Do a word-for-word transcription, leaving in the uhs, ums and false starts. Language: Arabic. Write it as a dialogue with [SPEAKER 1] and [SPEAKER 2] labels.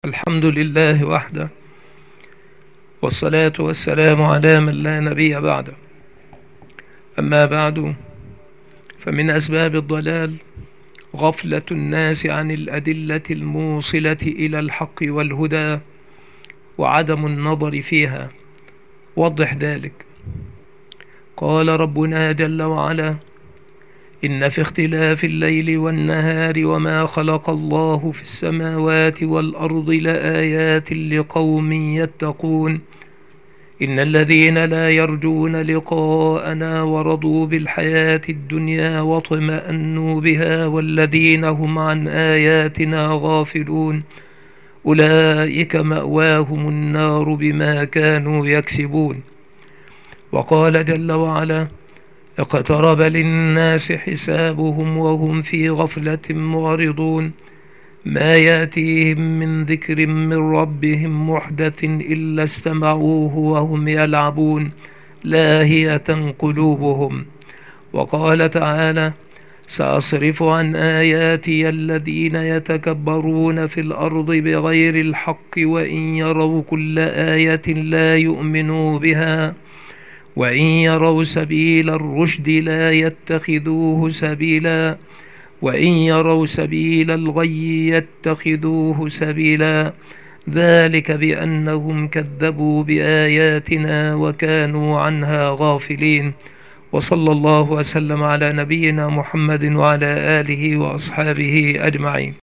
[SPEAKER 1] الحمد لله وحده، والصلاة والسلام على من لا نبي بعده. أما بعد، فمن أسباب الضلال غفلة الناس عن الأدلة الموصلة إلى الحق والهدى وعدم النظر فيها. وضح ذلك. قال ربنا جل وعلا: إن في اختلاف الليل والنهار وما خلق الله في السماوات والأرض لآيات لقوم يتقون. إن الذين لا يرجون لقاءنا ورضوا بالحياة الدنيا واطمأنوا بها والذين هم عن آياتنا غافلون أولئك مأواهم النار بما كانوا يكسبون. وقال جل وعلا: اقترب للناس حسابهم وهم في غفلة معرضون ما يأتيهم من ذكر من ربهم محدث إلا استمعوه وهم يلعبون لاهية قلوبهم. وقال تعالى: سأصرف عن آياتي الذين يتكبرون في الأرض بغير الحق وإن يروا كل آية لا يؤمنوا بها وإن يروا سبيل الرشد لا يتخذوه سبيلا وإن يروا سبيل الغي يتخذوه سبيلا ذلك بأنهم كذبوا بآياتنا وكانوا عنها غافلين. وصلى الله وسلم على نبينا محمد وعلى آله وأصحابه أجمعين.